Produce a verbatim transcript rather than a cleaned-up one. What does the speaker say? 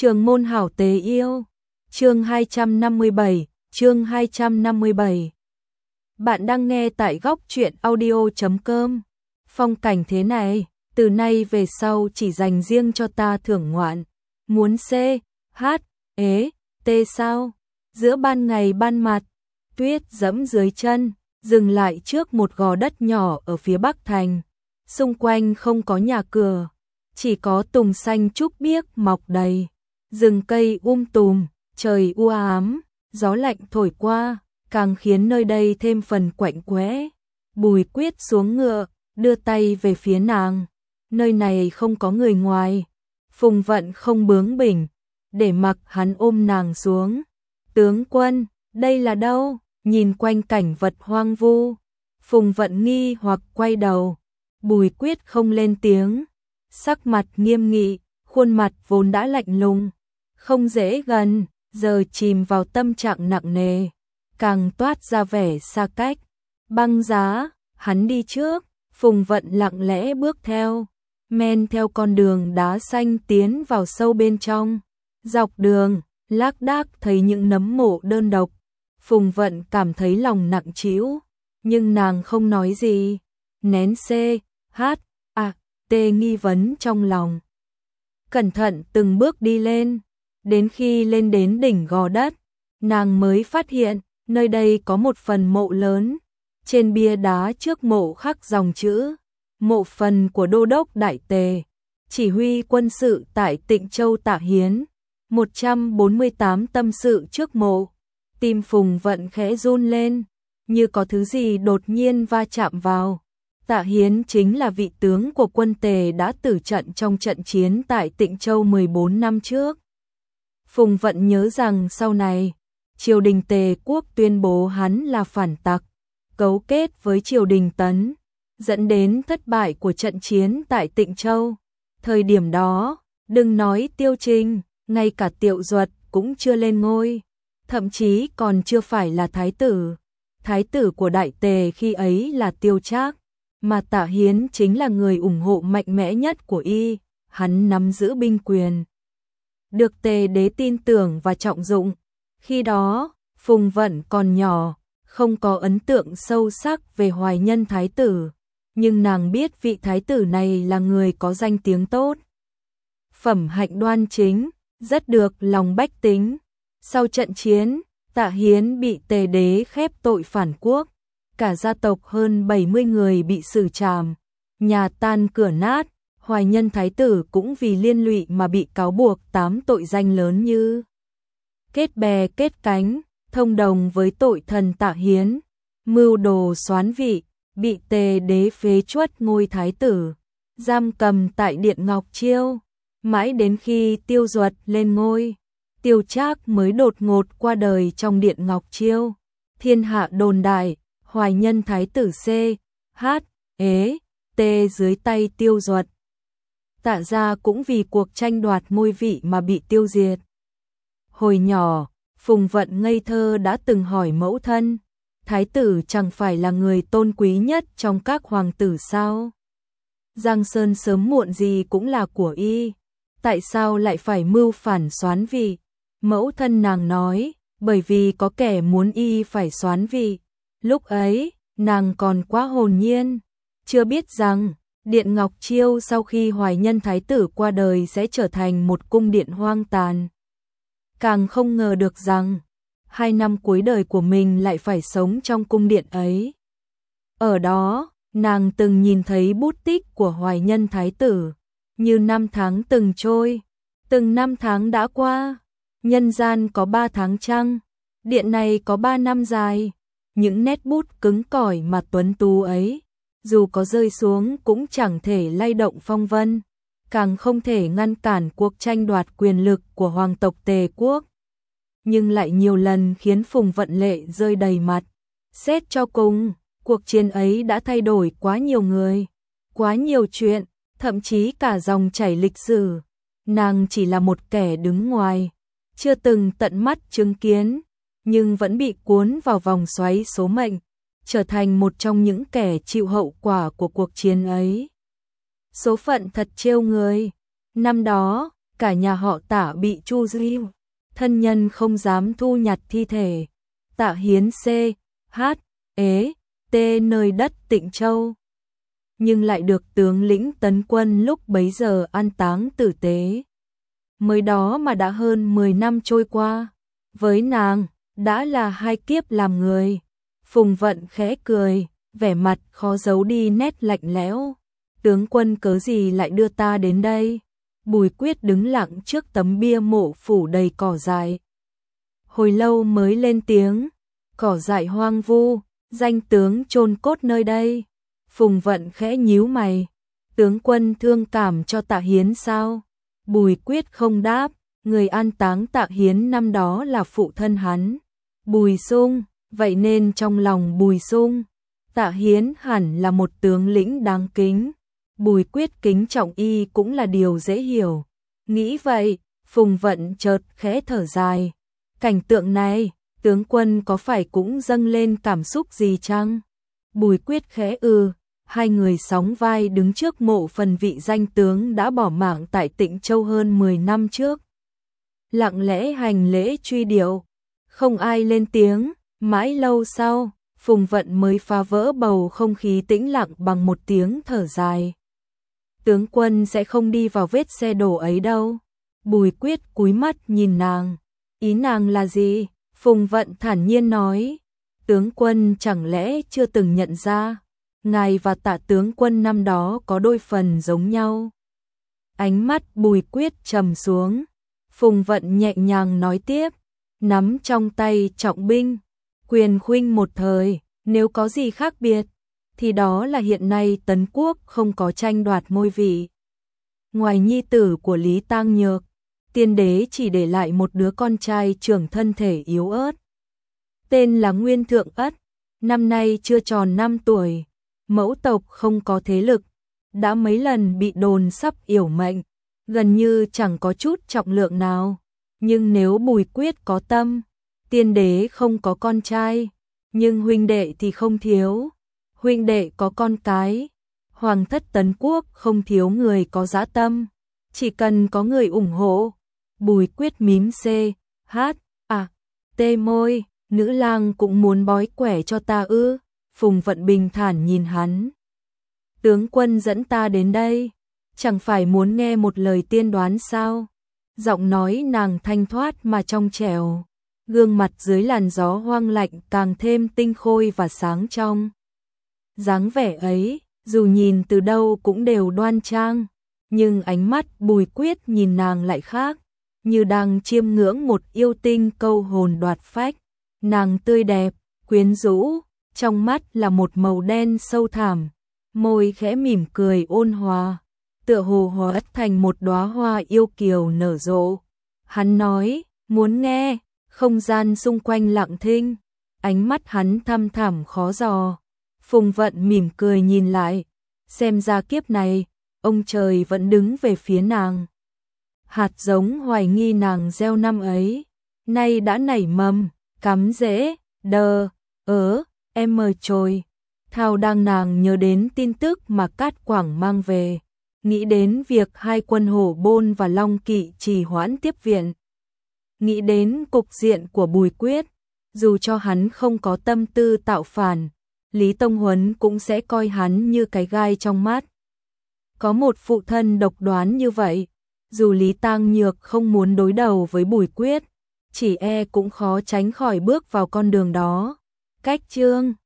Trường môn hảo tế yêu. Chương hai trăm năm mươi bảy, chương hai trăm năm mươi bảy. Bạn đang nghe tại góc truyện audio chấm com. Phong cảnh thế này, từ nay về sau chỉ dành riêng cho ta thưởng ngoạn. Muốn C, H, ế, T sao? Giữa ban ngày ban mặt, tuyết dẫm dưới chân, dừng lại trước một gò đất nhỏ ở phía bắc thành. Xung quanh không có nhà cửa, chỉ có tùng xanh trúc biếc mọc đầy. Rừng cây um tùm, trời u ám, gió lạnh thổi qua, càng khiến nơi đây thêm phần quạnh quẽ. Bùi Quyết xuống ngựa, đưa tay về phía nàng. Nơi này không có người ngoài. Phùng Vận không bướng bỉnh, để mặc hắn ôm nàng xuống. Tướng quân, đây là đâu? Nhìn quanh cảnh vật hoang vu. Phùng Vận nghi hoặc quay đầu. Bùi Quyết không lên tiếng. Sắc mặt nghiêm nghị, khuôn mặt vốn đã lạnh lùng, không dễ gần, giờ chìm vào tâm trạng nặng nề, càng toát ra vẻ xa cách. Băng Giá, hắn đi trước, Phùng Vận lặng lẽ bước theo, men theo con đường đá xanh tiến vào sâu bên trong. Dọc đường, lác đác thấy những nấm mộ đơn độc. Phùng Vận cảm thấy lòng nặng trĩu, nhưng nàng không nói gì, nén C, H, A, T nghi vấn trong lòng. Cẩn thận từng bước đi lên, đến khi lên đến đỉnh gò đất, nàng mới phát hiện nơi đây có một phần mộ lớn. Trên bia đá trước mộ khắc dòng chữ: mộ phần của đô đốc Đại Tề, chỉ huy quân sự tại Tịnh Châu Tạ Hiến. một trăm bốn mươi tám tâm sự trước mộ. Tim Phùng Vận khẽ run lên, như có thứ gì đột nhiên va chạm vào. Tạ Hiến chính là vị tướng của quân Tề đã tử trận trong trận chiến tại Tịnh Châu mười bốn năm trước. Phùng Vận nhớ rằng sau này, triều đình Tề quốc tuyên bố hắn là phản tặc, cấu kết với triều đình Tấn, dẫn đến thất bại của trận chiến tại Tịnh Châu. Thời điểm đó, đừng nói Tiêu Trinh, ngay cả Tiệu Duật cũng chưa lên ngôi, thậm chí còn chưa phải là thái tử. Thái tử của Đại Tề khi ấy là Tiêu Trác, mà Tạ Hiến chính là người ủng hộ mạnh mẽ nhất của y, hắn nắm giữ binh quyền, được Tề đế tin tưởng và trọng dụng. Khi đó, Phùng Vận còn nhỏ, không có ấn tượng sâu sắc về Hoài Nhân thái tử, nhưng nàng biết vị thái tử này là người có danh tiếng tốt, phẩm hạnh đoan chính, rất được lòng bách tính. Sau trận chiến, Tạ Hiến bị Tề đế khép tội phản quốc, cả gia tộc hơn bảy mươi người bị xử trảm, nhà tan cửa nát. Hoài Nhân thái tử cũng vì liên lụy mà bị cáo buộc tám tội danh lớn như kết bè kết cánh, thông đồng với tội thần Tạ Hiến, mưu đồ soán vị, bị Tề đế phế truất ngôi thái tử, giam cầm tại Điện Ngọc Chiêu. Mãi đến khi Tiêu Duật lên ngôi, Tiêu Trác mới đột ngột qua đời trong Điện Ngọc Chiêu. Thiên hạ đồn đại, Hoài Nhân thái tử C, H, ế, T dưới tay Tiêu Duật. Tạ gia cũng vì cuộc tranh đoạt ngôi vị mà bị tiêu diệt. Hồi nhỏ, Phùng Vận ngây thơ đã từng hỏi mẫu thân, thái tử chẳng phải là người tôn quý nhất trong các hoàng tử sao? Giang Sơn sớm muộn gì cũng là của y, tại sao lại phải mưu phản soán vị? Mẫu thân nàng nói, bởi vì có kẻ muốn y phải soán vị. Lúc ấy, nàng còn quá hồn nhiên, chưa biết rằng Điện Ngọc Chiêu sau khi Hoài Nhân thái tử qua đời sẽ trở thành một cung điện hoang tàn. Càng không ngờ được rằng, hai năm cuối đời của mình lại phải sống trong cung điện ấy. Ở đó, nàng từng nhìn thấy bút tích của Hoài Nhân thái tử, như năm tháng từng trôi, từng năm tháng đã qua. Nhân gian có ba tháng trăng, điện này có ba năm dài. Những nét bút cứng cỏi mà tuấn tú ấy, dù có rơi xuống cũng chẳng thể lay động phong vân, càng không thể ngăn cản cuộc tranh đoạt quyền lực của hoàng tộc Tề quốc, nhưng lại nhiều lần khiến Phùng Vận lệ rơi đầy mặt. Xét cho cùng, cuộc chiến ấy đã thay đổi quá nhiều người, quá nhiều chuyện, thậm chí cả dòng chảy lịch sử. Nàng chỉ là một kẻ đứng ngoài, chưa từng tận mắt chứng kiến, nhưng vẫn bị cuốn vào vòng xoáy số mệnh, trở thành một trong những kẻ chịu hậu quả của cuộc chiến ấy. Số phận thật trêu người. Năm đó, cả nhà họ Tạ bị tru diêu, thân nhân không dám thu nhặt thi thể. Tạ Hiến C, H, ế, T nơi đất Tịnh Châu. Nhưng lại được tướng lĩnh Tấn Quân lúc bấy giờ an táng tử tế. Mới đó mà đã hơn mười năm trôi qua, với nàng, đã là hai kiếp làm người. Phùng Vận khẽ cười, vẻ mặt khó giấu đi nét lạnh lẽo. Tướng quân cớ gì lại đưa ta đến đây? Bùi Quyết đứng lặng trước tấm bia mộ phủ đầy cỏ dại. Hồi lâu mới lên tiếng, cỏ dại hoang vu, danh tướng chôn cốt nơi đây. Phùng Vận khẽ nhíu mày, tướng quân thương cảm cho Tạ Hiến sao? Bùi Quyết không đáp, người an táng Tạ Hiến năm đó là phụ thân hắn, Bùi Sung, vậy nên trong lòng Bùi Sung, Tạ Hiến hẳn là một tướng lĩnh đáng kính. Bùi Quyết kính trọng y cũng là điều dễ hiểu. Nghĩ vậy, Phùng Vận chợt khẽ thở dài. Cảnh tượng này, tướng quân có phải cũng dâng lên cảm xúc gì chăng? Bùi Quyết khẽ ư, hai người sóng vai đứng trước mộ phần vị danh tướng đã bỏ mạng tại Tịnh Châu hơn mười năm trước. Lặng lẽ hành lễ truy điệu, không ai lên tiếng, mãi lâu sau, Phùng Vận mới phá vỡ bầu không khí tĩnh lặng bằng một tiếng thở dài. Tướng quân sẽ không đi vào vết xe đổ ấy đâu. Bùi Quyết cúi mắt nhìn nàng. Ý nàng là gì? Phùng Vận thản nhiên nói. Tướng quân chẳng lẽ chưa từng nhận ra, ngài và Tạ tướng quân năm đó có đôi phần giống nhau. Ánh mắt Bùi Quyết trầm xuống. Phùng Vận nhẹ nhàng nói tiếp, nắm trong tay trọng binh, quyền khuynh một thời, nếu có gì khác biệt, thì đó là hiện nay Tấn Quốc không có tranh đoạt ngôi vị. Ngoài nhi tử của Lý Tang Nhược, tiên đế chỉ để lại một đứa con trai trưởng thân thể yếu ớt. Tên là Nguyên Thượng Ất, năm nay chưa tròn năm tuổi, mẫu tộc không có thế lực, đã mấy lần bị đồn sắp yểu mệnh, gần như chẳng có chút trọng lượng nào. Nhưng nếu Bùi Quyết có tâm, tiên đế không có con trai, nhưng huynh đệ thì không thiếu. Huynh đệ có con cái, hoàng thất Tấn Quốc không thiếu người có dã tâm, chỉ cần có người ủng hộ. Bùi Quyết mím c, h, à, tê môi, nữ lang cũng muốn bói quẻ cho ta ư? Phùng Vận bình thản nhìn hắn. Tướng quân dẫn ta đến đây, chẳng phải muốn nghe một lời tiên đoán sao? Giọng nói nàng thanh thoát mà trong trẻo, gương mặt dưới làn gió hoang lạnh càng thêm tinh khôi và sáng trong. Dáng vẻ ấy, dù nhìn từ đâu cũng đều đoan trang, nhưng ánh mắt Bùi Quyết nhìn nàng lại khác, như đang chiêm ngưỡng một yêu tinh câu hồn đoạt phách. Nàng tươi đẹp, quyến rũ, trong mắt là một màu đen sâu thẳm, môi khẽ mỉm cười ôn hòa, tựa hồ hóa thành một đóa hoa yêu kiều nở rộ. Hắn nói, muốn nghe, không gian xung quanh lặng thinh, ánh mắt hắn thăm thẳm khó dò. Phùng Vận mỉm cười nhìn lại, xem ra kiếp này, ông trời vẫn đứng về phía nàng. Hạt giống hoài nghi nàng gieo năm ấy, nay đã nảy mầm, cắm rễ, đờ, ớ, em mờ trồi. Thao đang nàng nhớ đến tin tức mà Cát Quảng mang về, nghĩ đến việc hai quân Hổ Bôn và Long Kỵ trì hoãn tiếp viện. Nghĩ đến cục diện của Bùi Quyết, dù cho hắn không có tâm tư tạo phản, Lý Tông Huấn cũng sẽ coi hắn như cái gai trong mắt. Có một phụ thân độc đoán như vậy, dù Lý Tang Nhược không muốn đối đầu với Bùi Quyết, chỉ e cũng khó tránh khỏi bước vào con đường đó. Cách chương